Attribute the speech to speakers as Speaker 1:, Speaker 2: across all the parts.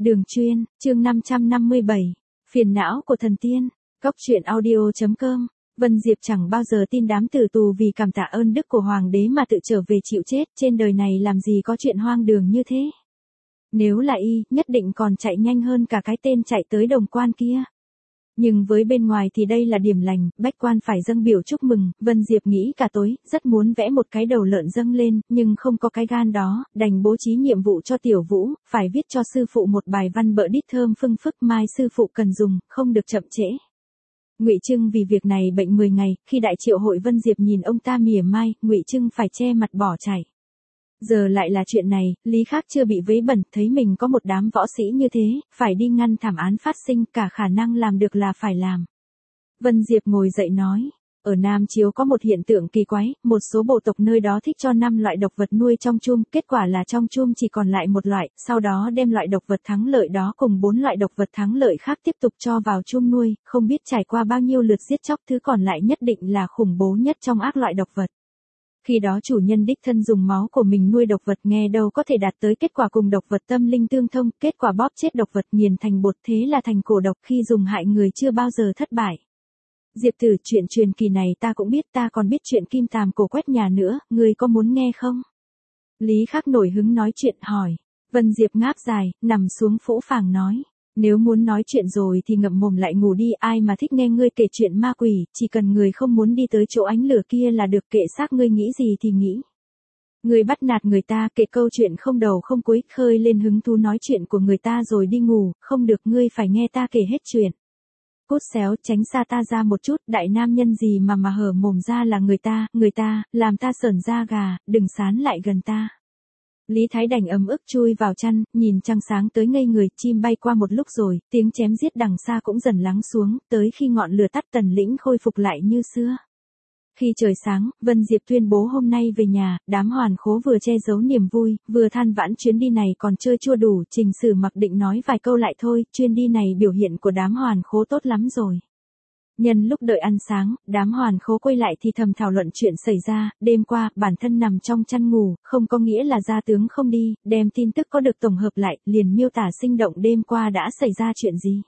Speaker 1: Đường chuyên, chương 557. Phiền não của thần tiên. Cốc truyện audio.com. Vân Diệp chẳng bao giờ tin đám tử tù vì cảm tạ ơn đức của hoàng đế mà tự trở về chịu chết, trên đời này làm gì có chuyện hoang đường như thế. Nếu là y, nhất định còn chạy nhanh hơn cả cái tên chạy tới Đồng Quan kia. Nhưng với bên ngoài thì đây là điểm lành, bách quan phải dâng biểu chúc mừng, Vân Diệp nghĩ cả tối, rất muốn vẽ một cái đầu lợn dâng lên, nhưng không có cái gan đó, đành bố trí nhiệm vụ cho Tiểu Vũ, phải viết cho sư phụ một bài văn bợ đít thơm phưng phức mai sư phụ cần dùng, không được chậm trễ. Ngụy Trưng vì việc này bệnh 10 ngày, khi đại triệu hội Vân Diệp nhìn ông ta mỉa mai, Ngụy Trưng phải che mặt bỏ chạy. Giờ lại là chuyện này, Lý Khác chưa bị vấy bẩn, thấy mình có một đám võ sĩ như thế, phải đi ngăn thảm án phát sinh, cả khả năng làm được là phải làm. Vân Diệp ngồi dậy nói, ở Nam Chiếu có một hiện tượng kỳ quái, một số bộ tộc nơi đó thích cho 5 loại độc vật nuôi trong chum, kết quả là trong chum chỉ còn lại một loại, sau đó đem loại độc vật thắng lợi đó cùng 4 loại độc vật thắng lợi khác tiếp tục cho vào chum nuôi, không biết trải qua bao nhiêu lượt giết chóc, thứ còn lại nhất định là khủng bố nhất trong ác loại độc vật. Khi đó chủ nhân đích thân dùng máu của mình nuôi độc vật, nghe đâu có thể đạt tới kết quả cùng độc vật tâm linh tương thông, kết quả bóp chết độc vật nghiền thành bột, thế là thành cổ độc, khi dùng hại người chưa bao giờ thất bại. Diệp Tử, chuyện truyền kỳ này ta cũng biết, ta còn biết chuyện kim tàm cổ quét nhà nữa, ngươi có muốn nghe không? Lý Khắc nổi hứng nói chuyện hỏi. Vân Diệp ngáp dài, nằm xuống phũ phàng nói. Nếu muốn nói chuyện rồi thì ngậm mồm lại ngủ đi, ai mà thích nghe ngươi kể chuyện ma quỷ, chỉ cần người không muốn đi tới chỗ ánh lửa kia là được, kệ xác ngươi nghĩ gì thì nghĩ. Ngươi bắt nạt người ta, kể câu chuyện không đầu không cuối, khơi lên hứng thú nói chuyện của người ta rồi đi ngủ, không được, ngươi phải nghe ta kể hết chuyện. Cút xéo, tránh xa ta ra một chút, đại nam nhân gì mà hở mồm ra là người ta, làm ta sởn da gà, đừng sán lại gần ta. Lý Thái đành ấm ức chui vào chăn, nhìn trăng sáng tới ngây người, chim bay qua một lúc rồi, tiếng chém giết đằng xa cũng dần lắng xuống, tới khi ngọn lửa tắt Tần Lĩnh khôi phục lại như xưa. Khi trời sáng, Vân Diệp tuyên bố hôm nay về nhà, đám hoàn khố vừa che giấu niềm vui, vừa than vãn chuyến đi này còn chơi chua đủ, Trình Sử Mặc định nói vài câu lại thôi, chuyến đi này biểu hiện của đám hoàn khố tốt lắm rồi. Nhân lúc đợi ăn sáng, đám hoàn khố quay lại thì thầm thảo luận chuyện xảy ra, đêm qua, bản thân nằm trong chăn ngủ, không có nghĩa là gia tướng không đi, đem tin tức có được tổng hợp lại, liền miêu tả sinh động đêm qua đã xảy ra chuyện gì.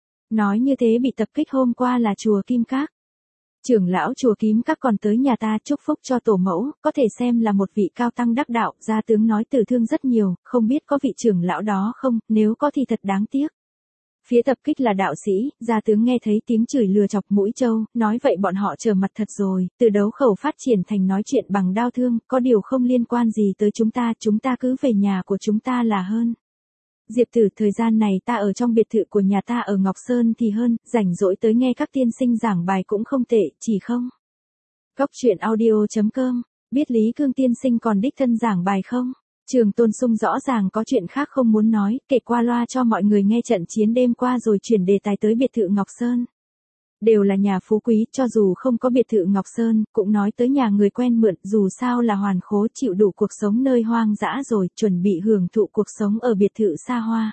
Speaker 1: Nói như thế bị tập kích hôm qua là chùa Kim Các. Trưởng lão chùa Kim Các còn tới nhà ta chúc phúc cho tổ mẫu, có thể xem là một vị cao tăng đắc đạo, gia tướng nói tử thương rất nhiều, không biết có vị trưởng lão đó không, nếu có thì thật đáng tiếc. Phía tập kích là đạo sĩ, gia tướng nghe thấy tiếng chửi lừa chọc mũi trâu, nói vậy bọn họ trở mặt thật rồi, từ đấu khẩu phát triển thành nói chuyện bằng đao thương, có điều không liên quan gì tới chúng ta cứ về nhà của chúng ta là hơn. Diệp Tử, thời gian này ta ở trong biệt thự của nhà ta ở Ngọc Sơn thì hơn, rảnh rỗi tới nghe các tiên sinh giảng bài cũng không tệ, chỉ không? Cốc truyện audio.com, biết Lý Cương tiên sinh còn đích thân giảng bài không? Trường Tôn Sung rõ ràng có chuyện khác không muốn nói, kể qua loa cho mọi người nghe trận chiến đêm qua rồi chuyển đề tài tới biệt thự Ngọc Sơn. Đều là nhà phú quý, cho dù không có biệt thự Ngọc Sơn, cũng nói tới nhà người quen mượn, dù sao là hoàn khố chịu đủ cuộc sống nơi hoang dã rồi, chuẩn bị hưởng thụ cuộc sống ở biệt thự xa hoa.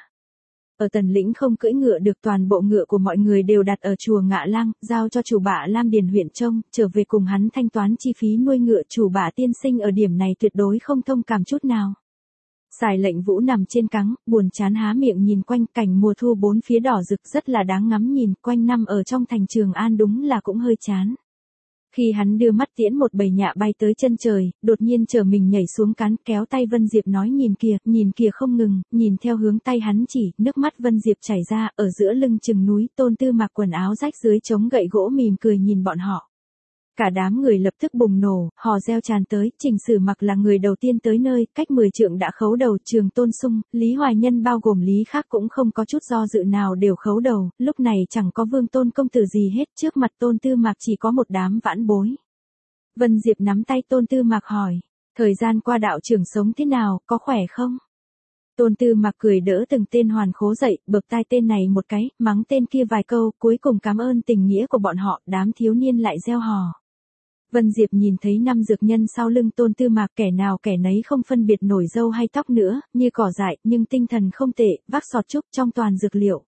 Speaker 1: Ở Tần Lĩnh không cưỡi ngựa được, toàn bộ ngựa của mọi người đều đặt ở chùa Ngạ Lang, giao cho chủ bạ Lam Điền huyện trông, trở về cùng hắn thanh toán chi phí nuôi ngựa. Chủ bạ tiên sinh ở điểm này tuyệt đối không thông cảm chút nào. Sài Lệnh Vũ nằm trên cáng, buồn chán há miệng nhìn quanh, cảnh mùa thu bốn phía đỏ rực rất là đáng ngắm nhìn, quanh năm ở trong thành Trường An đúng là cũng hơi chán. Khi hắn đưa mắt tiễn một bầy nhạ bay tới chân trời, đột nhiên trở mình nhảy xuống cán, kéo tay Vân Diệp nói nhìn kìa không ngừng, nhìn theo hướng tay hắn chỉ, nước mắt Vân Diệp chảy ra, ở giữa lưng chừng núi, Tôn Tư mặc quần áo rách dưới chống gậy gỗ mỉm cười nhìn bọn họ. Cả đám người lập tức bùng nổ, hò reo tràn tới, Trình Sử Mặc là người đầu tiên tới nơi, cách 10 trượng đã khấu đầu, Trường Tôn Sung, Lý Hoài Nhân bao gồm Lý Khác cũng không có chút do dự nào đều khấu đầu, lúc này chẳng có Vương Tôn công tử gì hết, trước mặt Tôn Tư Mạc chỉ có một đám vãn bối. Vân Diệp nắm tay Tôn Tư Mạc hỏi, thời gian qua đạo trưởng sống thế nào, có khỏe không? Tôn Tư Mạc cười đỡ từng tên hoàn khố dậy, bợp tai tên này một cái, mắng tên kia vài câu, cuối cùng cảm ơn tình nghĩa của bọn họ, đám thiếu niên lại reo hò. Vân Diệp nhìn thấy 5 dược nhân sau lưng Tôn Tư Mạc, kẻ nào kẻ nấy không phân biệt nổi râu hay tóc nữa, như cỏ dại, nhưng tinh thần không tệ, vác sọt trúc trong toàn dược liệu.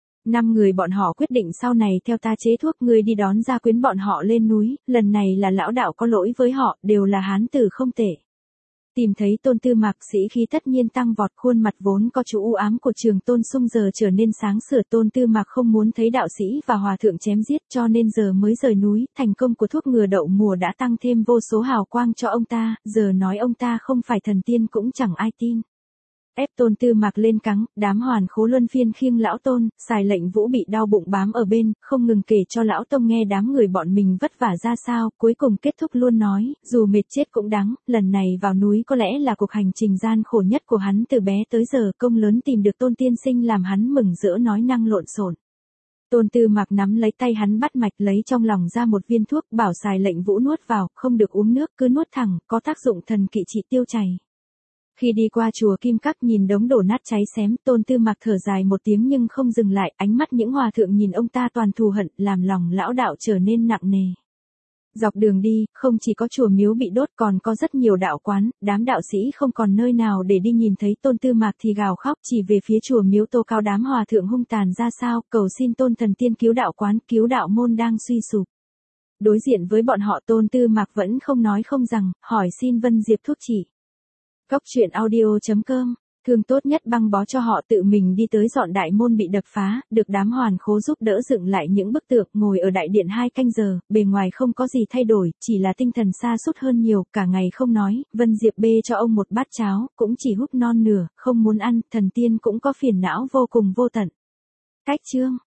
Speaker 1: 5 người bọn họ quyết định sau này theo ta chế thuốc, ngươi đi đón gia quyến bọn họ lên núi, lần này là lão đạo có lỗi với họ, đều là hán tử không tệ. Tìm thấy Tôn Tư Mạc, sĩ khí tất nhiên tăng vọt, khuôn mặt vốn có chút u ám của Trường Tôn Sung giờ trở nên sáng sủa. Tôn Tư Mạc không muốn thấy đạo sĩ và hòa thượng chém giết, cho nên giờ mới rời núi. Thành công của thuốc ngừa đậu mùa đã tăng thêm vô số hào quang cho ông ta, giờ nói ông ta không phải thần tiên cũng chẳng ai tin. Ép Tôn Tư Mạc lên cắn, đám Hoàn Khố luân phiên khiêng lão Tôn, Xài Lệnh Vũ bị đau bụng bám ở bên, không ngừng kể cho lão Tông nghe đám người bọn mình vất vả ra sao, cuối cùng kết thúc luôn nói, dù mệt chết cũng đáng, lần này vào núi có lẽ là cuộc hành trình gian khổ nhất của hắn từ bé tới giờ, công lớn tìm được Tôn tiên sinh làm hắn mừng rỡ nói năng lộn xộn. Tôn Tư Mạc nắm lấy tay hắn bắt mạch lấy trong lòng ra một viên thuốc, bảo Xài Lệnh Vũ nuốt vào, không được uống nước, cứ nuốt thẳng, có tác dụng thần kỵ trị tiêu chảy. Khi đi qua chùa Kim Các nhìn đống đổ nát cháy xém, Tôn Tư Mạc thở dài một tiếng nhưng không dừng lại, ánh mắt những hòa thượng nhìn ông ta toàn thù hận, làm lòng lão đạo trở nên nặng nề. Dọc đường đi, không chỉ có chùa miếu bị đốt còn có rất nhiều đạo quán, đám đạo sĩ không còn nơi nào để đi, nhìn thấy Tôn Tư Mạc thì gào khóc, chỉ về phía chùa miếu tố cáo đám hòa thượng hung tàn ra sao, cầu xin Tôn thần tiên cứu đạo quán, cứu đạo môn đang suy sụp. Đối diện với bọn họ Tôn Tư Mạc vẫn không nói không rằng, hỏi xin Vân Diệp thuốc trị. Góc truyện audio.com, thương tốt nhất băng bó cho họ, tự mình đi tới dọn đại môn bị đập phá, được đám Hoàn Khố giúp đỡ dựng lại những bức tượng, ngồi ở đại điện 2 canh giờ, bề ngoài không có gì thay đổi, chỉ là tinh thần sa sút hơn nhiều, cả ngày không nói, Vân Diệp bê cho ông một bát cháo, cũng chỉ húp non nửa, không muốn ăn, thần tiên cũng có phiền não vô cùng vô tận. Cách chương